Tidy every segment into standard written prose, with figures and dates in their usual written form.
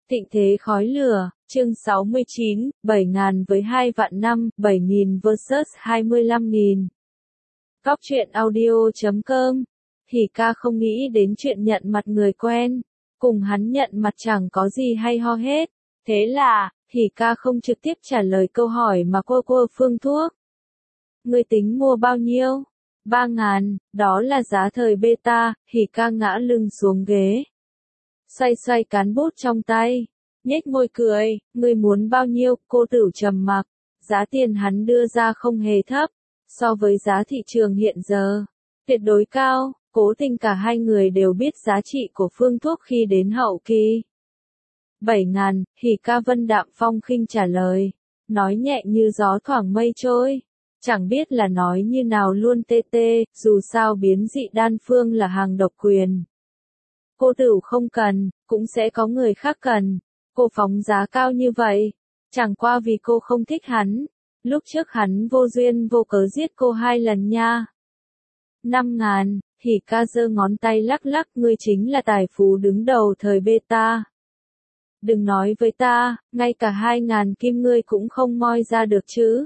Thịnh thế khói lửa, chương 69, 7.000 với 2 vạn năm, 7.000 vs 25.000. Góc truyện audio.com. Hỉ ca không nghĩ đến chuyện nhận mặt người quen, cùng hắn nhận mặt chẳng có gì hay ho hết. Thế là, Hỉ ca không trực tiếp trả lời câu hỏi mà cô Phương Thuốc. Ngươi tính mua bao nhiêu? 3.000, đó là giá thời beta. Hỉ ca ngã lưng xuống ghế, xoay cán bút trong tay, nhếch môi cười, ngươi muốn bao nhiêu? Cô Tửu trầm mặc, giá tiền hắn đưa ra không hề thấp, so với giá thị trường hiện giờ, tuyệt đối cao. Cố Tình cả hai người đều biết giá trị của Phương Thuốc khi đến hậu kỳ. 7.000, Hỉ ca vân đạm phong khinh trả lời, nói nhẹ như gió thoảng mây trôi, chẳng biết là nói như nào luôn tê, dù sao biến dị đan phương là hàng độc quyền. Cô Tửu không cần, cũng sẽ có người khác cần. Cô phóng giá cao như vậy, chẳng qua vì cô không thích hắn. Lúc trước hắn vô duyên vô cớ giết cô 2 lần nha. 5.000, Hỉ ca giơ ngón tay lắc, ngươi chính là tài phú đứng đầu thời beta. Đừng nói với ta, ngay cả 2.000 kim ngươi cũng không moi ra được chứ.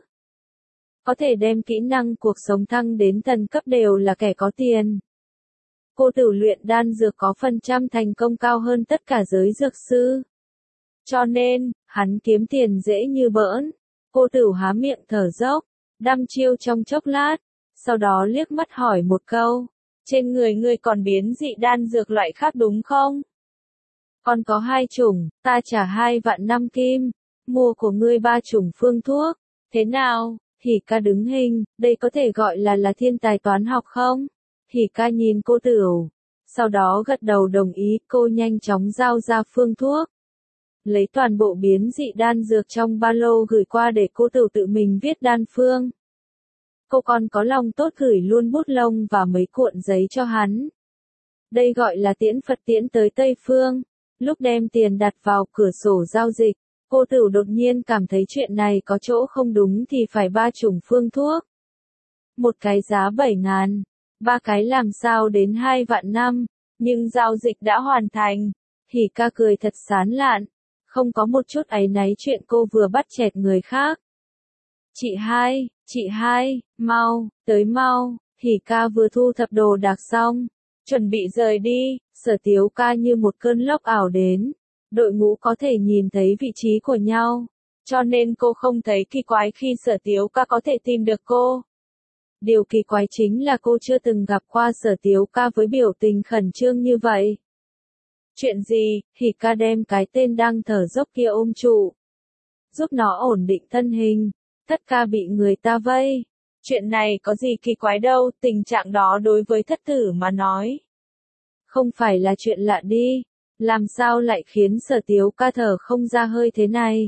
Có thể đem kỹ năng cuộc sống thăng đến thần cấp đều là kẻ có tiền. Cô Tửu luyện đan dược có phần trăm thành công cao hơn tất cả giới dược sư. Cho nên, hắn kiếm tiền dễ như bỡn. Cô Tửu há miệng thở dốc, đăm chiêu trong chốc lát, sau đó liếc mắt hỏi một câu, trên người ngươi còn biến dị đan dược loại khác đúng không? Còn có 2 chủng, ta trả 2 vạn 5 kim, mua của ngươi 3 chủng phương thuốc, thế nào? Hỉ ca đứng hình, đây có thể gọi là thiên tài toán học không? Hỉ ca nhìn cô Tửu, sau đó gật đầu đồng ý. Cô nhanh chóng giao ra phương thuốc, lấy toàn bộ biến dị đan dược trong ba lô gửi qua để cô Tửu tự mình viết đan phương. Cô còn có lòng tốt gửi luôn bút lông và mấy cuộn giấy cho hắn. Đây gọi là tiễn Phật tiễn tới Tây Phương. Lúc đem tiền đặt vào cửa sổ giao dịch, cô Tửu đột nhiên cảm thấy chuyện này có chỗ không đúng thì phải 3 chủng phương thuốc. Một cái giá 7.000. 3 cái làm sao đến 2 vạn năm, nhưng giao dịch đã hoàn thành. Hỉ ca cười thật sán lạn, không có một chút áy náy chuyện cô vừa bắt chẹt người khác. Chị hai, mau, tới mau. Hỉ ca vừa thu thập đồ đạc xong, chuẩn bị rời đi, Sở Tiếu ca như một cơn lốc ảo đến. Đội ngũ có thể nhìn thấy vị trí của nhau, cho nên cô không thấy kỳ quái khi Sở Tiếu ca có thể tìm được cô. Điều kỳ quái chính là cô chưa từng gặp qua Sở Tiếu ca với biểu tình khẩn trương như vậy. Chuyện gì? Hỉ ca đem cái tên đang thở dốc kia ôm trụ, giúp nó ổn định thân hình. Thất ca bị người ta vây. Chuyện này có gì kỳ quái đâu, tình trạng đó đối với thất tử mà nói không phải là chuyện lạ đi. Làm sao lại khiến Sở Tiếu ca thở không ra hơi thế này?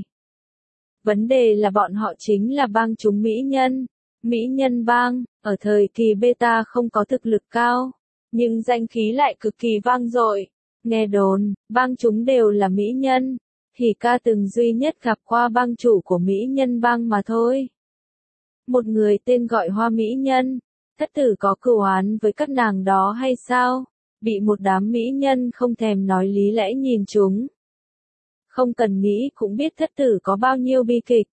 Vấn đề là bọn họ chính là bang chúng mỹ nhân. Mỹ nhân bang, ở thời kỳ beta không có thực lực cao, nhưng danh khí lại cực kỳ vang dội. Nghe đồn, bang chúng đều là mỹ nhân. Hỉ ca từng duy nhất gặp qua bang chủ của mỹ nhân bang mà thôi. Một người tên gọi Hoa Mỹ Nhân. Thất tử có cửu oán với các nàng đó hay sao? Bị một đám mỹ nhân không thèm nói lý lẽ nhìn chúng. Không cần nghĩ cũng biết thất tử có bao nhiêu bi kịch.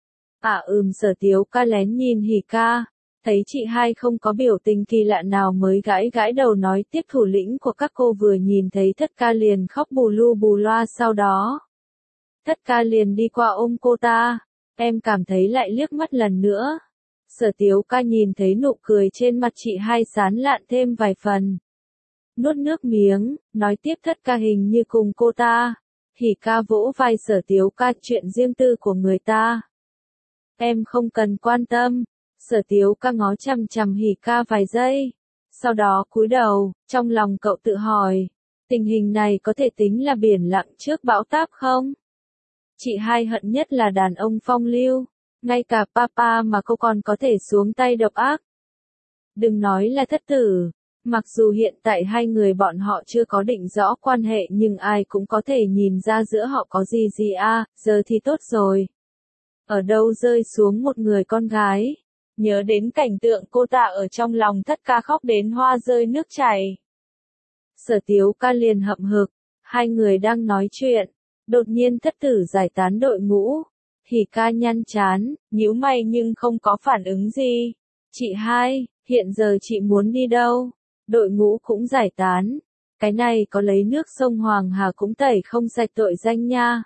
Sở Tiếu ca lén nhìn Hỉ ca, thấy chị hai không có biểu tình kỳ lạ nào mới gãi đầu nói tiếp, thủ lĩnh của các cô vừa nhìn thấy thất ca liền khóc bù lu bù loa. Sau đó, thất ca liền đi qua ôm cô ta, em cảm thấy lại liếc mắt lần nữa. Sở Tiếu ca nhìn thấy nụ cười trên mặt chị hai sán lạn thêm vài phần. Nuốt nước miếng, nói tiếp, thất ca hình như cùng cô ta. Hỉ ca vỗ vai Sở Tiếu ca, chuyện riêng tư của người ta em không cần quan tâm. Sở Tiếu ca ngó chằm Hỉ ca vài giây, sau đó cúi đầu, trong lòng cậu tự hỏi, tình hình này có thể tính là biển lặng trước bão táp không? Chị hai hận nhất là đàn ông phong lưu, ngay cả papa mà cô còn có thể xuống tay độc ác. Đừng nói là thất tử, mặc dù hiện tại hai người bọn họ chưa có định rõ quan hệ nhưng ai cũng có thể nhìn ra giữa họ có gì giờ thì tốt rồi. Ở đâu rơi xuống một người con gái. Nhớ đến cảnh tượng cô ta ở trong lòng thất ca khóc đến hoa rơi nước chảy. Sở Tiếu ca liền hậm hực, hai người đang nói chuyện, Đột nhiên thất tử giải tán đội ngũ. Hỉ ca nhăn chán, nhíu mày nhưng không có phản ứng gì. Chị hai, hiện giờ chị muốn đi đâu? Đội ngũ cũng giải tán. Cái này có lấy nước sông Hoàng Hà cũng tẩy không sạch tội danh nha.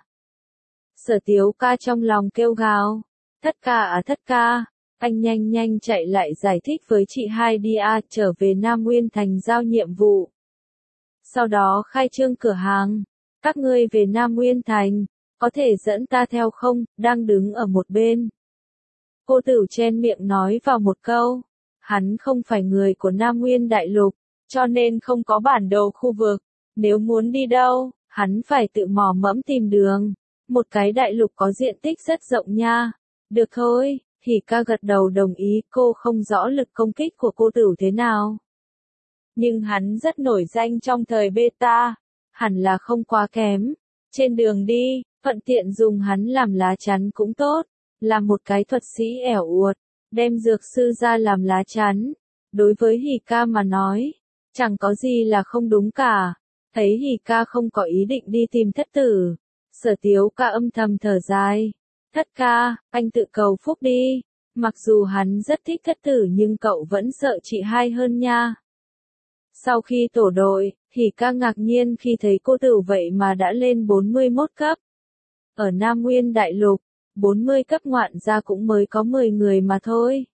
Sở Tiếu ca trong lòng kêu gào. Thất ca à thất ca, anh nhanh nhanh chạy lại giải thích với chị hai đi à, trở về Nam Nguyên Thành giao nhiệm vụ. Sau đó khai trương cửa hàng. Các ngươi về Nam Nguyên Thành, có thể dẫn ta theo không, đang đứng ở một bên. Cô Tửu chen miệng nói vào một câu. Hắn không phải người của Nam Nguyên Đại Lục, cho nên không có bản đồ khu vực. Nếu muốn đi đâu, hắn phải tự mò mẫm tìm đường. Một cái đại lục có diện tích rất rộng nha. Được thôi, Hỉ ca gật đầu đồng ý, cô không rõ lực công kích của cô Tửu thế nào. Nhưng hắn rất nổi danh trong thời beta, hẳn là không quá kém. Trên đường đi, thuận tiện dùng hắn làm lá chắn cũng tốt, là một cái thuật sĩ ẻo uột, đem dược sư ra làm lá chắn. Đối với Hỉ ca mà nói, chẳng có gì là không đúng cả. Thấy Hỉ ca không có ý định đi tìm thất tử, Sở Tiếu ca âm thầm thở dài. Thất ca, anh tự cầu phúc đi. Mặc dù hắn rất thích thất tử nhưng cậu vẫn sợ chị hai hơn nha. Sau khi tổ đội, Hỉ ca ngạc nhiên khi thấy cô Tửu vậy mà đã lên 41 cấp. Ở Nam Nguyên Đại Lục, 40 cấp ngoạn gia cũng mới có 10 người mà thôi.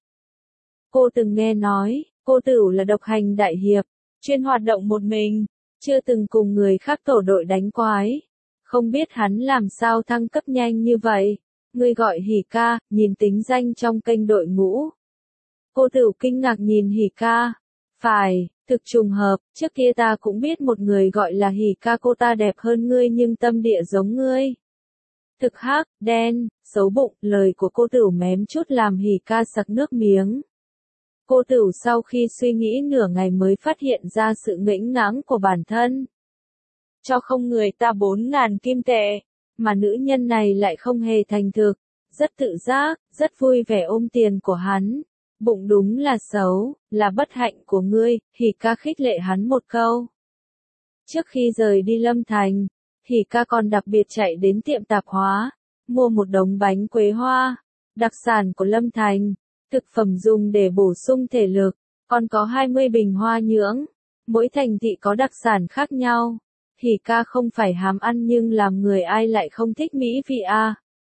Cô từng nghe nói, cô Tửu là độc hành đại hiệp, chuyên hoạt động một mình, chưa từng cùng người khác tổ đội đánh quái. Không biết hắn làm sao thăng cấp nhanh như vậy. Người gọi Hỉ ca, nhìn tính danh trong kênh đội ngũ. Cô Tửu kinh ngạc nhìn Hỉ ca. Phải, thực trùng hợp, trước kia ta cũng biết một người gọi là Hỉ ca, cô ta đẹp hơn ngươi nhưng tâm địa giống ngươi. Thực hắc, đen, xấu bụng, lời của cô Tửu mém chút làm Hỉ ca sặc nước miếng. Cô Tửu sau khi suy nghĩ nửa ngày mới phát hiện ra sự ngẫnh ngãng của bản thân. Cho không người ta 4.000 kim tệ, mà nữ nhân này lại không hề thành thực, rất tự giác, rất vui vẻ ôm tiền của hắn. Bụng đúng là xấu, là bất hạnh của ngươi, Hỉ ca khích lệ hắn một câu. Trước khi rời đi Lâm Thành, Hỉ ca còn đặc biệt chạy đến tiệm tạp hóa, mua một đống bánh quế hoa, đặc sản của Lâm Thành, thực phẩm dùng để bổ sung thể lực, còn có 20 bình hoa nhưỡng, mỗi thành thị có đặc sản khác nhau. Hỉ ca không phải hám ăn nhưng làm người ai lại không thích mỹ vị à.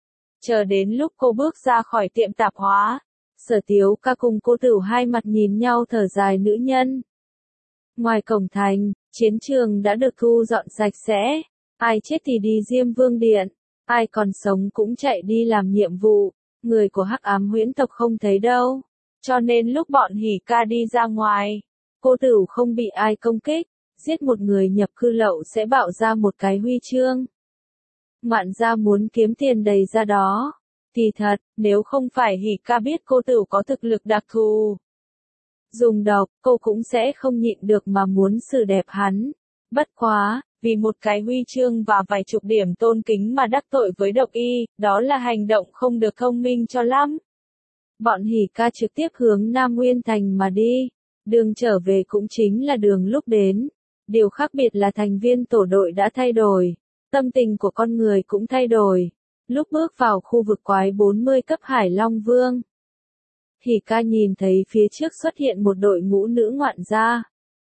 Chờ đến lúc cô bước ra khỏi tiệm tạp hóa, Sở Tiếu ca cùng cô Tửu hai mặt nhìn nhau thở dài nữ nhân. Ngoài cổng thành, chiến trường đã được thu dọn sạch sẽ, ai chết thì đi Diêm Vương Điện, ai còn sống cũng chạy đi làm nhiệm vụ, người của Hắc Ám Huyễn tộc không thấy đâu. Cho nên lúc bọn Hỉ ca đi ra ngoài, cô Tửu không bị ai công kích. Giết một người nhập cư lậu sẽ bạo ra một cái huy chương. Ngoạn gia muốn kiếm tiền đầy ra đó. Thì thật, nếu không phải Hỉ ca biết cô Tửu có thực lực đặc thù. Dùng độc, cô cũng sẽ không nhịn được mà muốn xử đẹp hắn. Bất quá, vì một cái huy chương và vài chục điểm tôn kính mà đắc tội với độc y, đó là hành động không được thông minh cho lắm. Bọn Hỉ ca trực tiếp hướng Nam Nguyên Thành mà đi. Đường trở về cũng chính là đường lúc đến. Điều khác biệt là thành viên tổ đội đã thay đổi, tâm tình của con người cũng thay đổi. Lúc bước vào khu vực quái 40 cấp Hải Long Vương, Hỉ ca nhìn thấy phía trước xuất hiện một đội ngũ nữ ngoạn gia.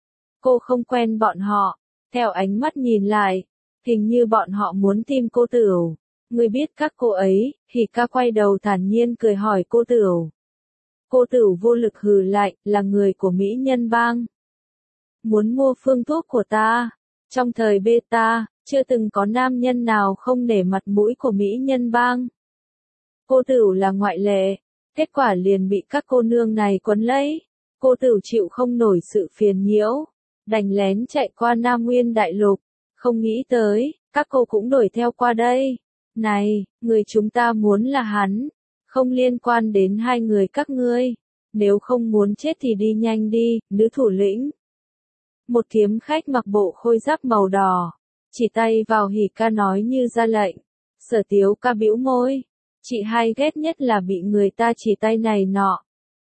Cô không quen bọn họ, theo ánh mắt nhìn lại, hình như bọn họ muốn tìm cô Tửu. Người biết các cô ấy, Hỉ ca quay đầu thản nhiên cười hỏi cô Tửu. Cô Tửu vô lực hừ lại, là người của Mỹ Nhân Bang. Muốn mua phương thuốc của ta. Trong thời beta, chưa từng có nam nhân nào không nể mặt mũi của Mỹ Nhân Bang. Cô Tửu là ngoại lệ, kết quả liền bị các cô nương này quấn lấy. Cô Tửu chịu không nổi sự phiền nhiễu, đành lén chạy qua Nam Nguyên Đại Lục, không nghĩ tới, các cô cũng đuổi theo qua đây. Này, người chúng ta muốn là hắn, không liên quan đến hai người các ngươi. Nếu không muốn chết thì đi nhanh đi, nữ thủ lĩnh. Một kiếm khách mặc bộ khôi giáp màu đỏ, chỉ tay vào Hỉ ca nói như ra lệnh. Sở Tiếu ca bĩu môi, chị hai ghét nhất là bị người ta chỉ tay này nọ.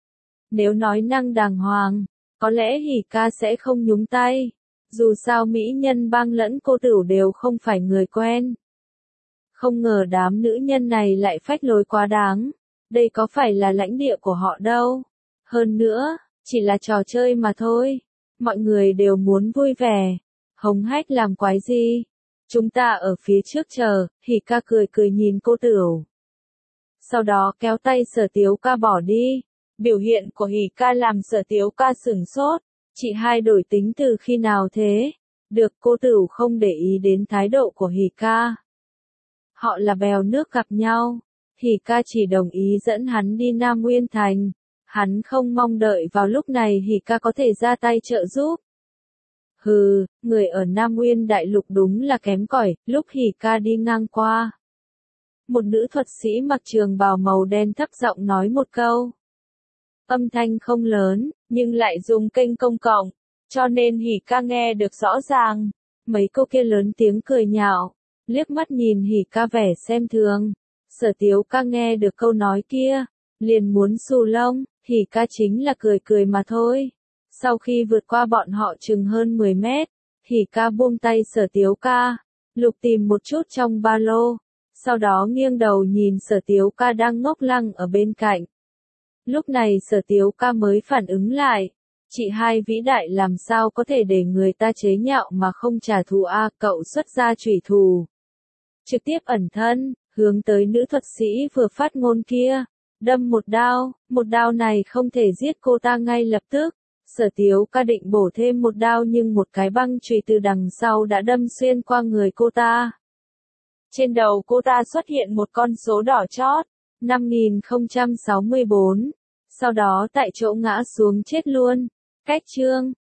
Nếu nói năng đàng hoàng, có lẽ Hỉ ca sẽ không nhúng tay. Dù sao Mỹ Nhân Bang lẫn cô Tửu đều không phải người quen. Không ngờ đám nữ nhân này lại phách lối quá đáng. Đây có phải là lãnh địa của họ đâu. Hơn nữa, chỉ là trò chơi mà thôi. Mọi người đều muốn vui vẻ. Hống hách làm quái gì? Chúng ta ở phía trước chờ, Hỉ ca cười cười nhìn cô Tửu. Sau đó kéo tay Sở Tiếu ca bỏ đi. Biểu hiện của Hỉ ca làm Sở Tiếu ca sửng sốt. Chị hai đổi tính từ khi nào thế? Được, cô Tửu không để ý đến thái độ của Hỉ ca. Họ là bèo nước gặp nhau. Hỉ ca chỉ đồng ý dẫn hắn đi Nam Nguyên Thành. Hắn không mong đợi vào lúc này Hỉ ca có thể ra tay trợ giúp. Hừ, người ở Nam Nguyên Đại Lục đúng là kém cỏi. Lúc Hỉ ca đi ngang qua, một nữ thuật sĩ mặc trường bào màu đen thấp giọng nói một câu. Âm thanh không lớn, nhưng lại dùng kênh công cộng, cho nên Hỉ ca nghe được rõ ràng. Mấy cô kia lớn tiếng cười nhạo, liếc mắt nhìn Hỉ ca vẻ xem thường. Sở Tiếu ca nghe được câu nói kia, liền muốn xù lông. Hỉ ca chính là cười cười mà thôi. Sau khi vượt qua bọn họ chừng hơn 10 mét, Hỉ ca buông tay Sở Tiếu ca, lục tìm một chút trong ba lô. Sau đó nghiêng đầu nhìn Sở Tiếu ca đang ngốc lăng ở bên cạnh. Lúc này Sở Tiếu ca mới phản ứng lại. Chị hai vĩ đại làm sao có thể để người ta chế nhạo mà không trả thù a? Cậu xuất ra chủy thủ. Trực tiếp ẩn thân, hướng tới nữ thuật sĩ vừa phát ngôn kia. Đâm một đao này không thể giết cô ta ngay lập tức. Sở Tiếu ca định bổ thêm một đao nhưng một cái băng chùy từ đằng sau đã đâm xuyên qua người cô ta. Trên đầu cô ta xuất hiện một con số đỏ chót, 5064. Sau đó tại chỗ ngã xuống chết luôn. Cách chương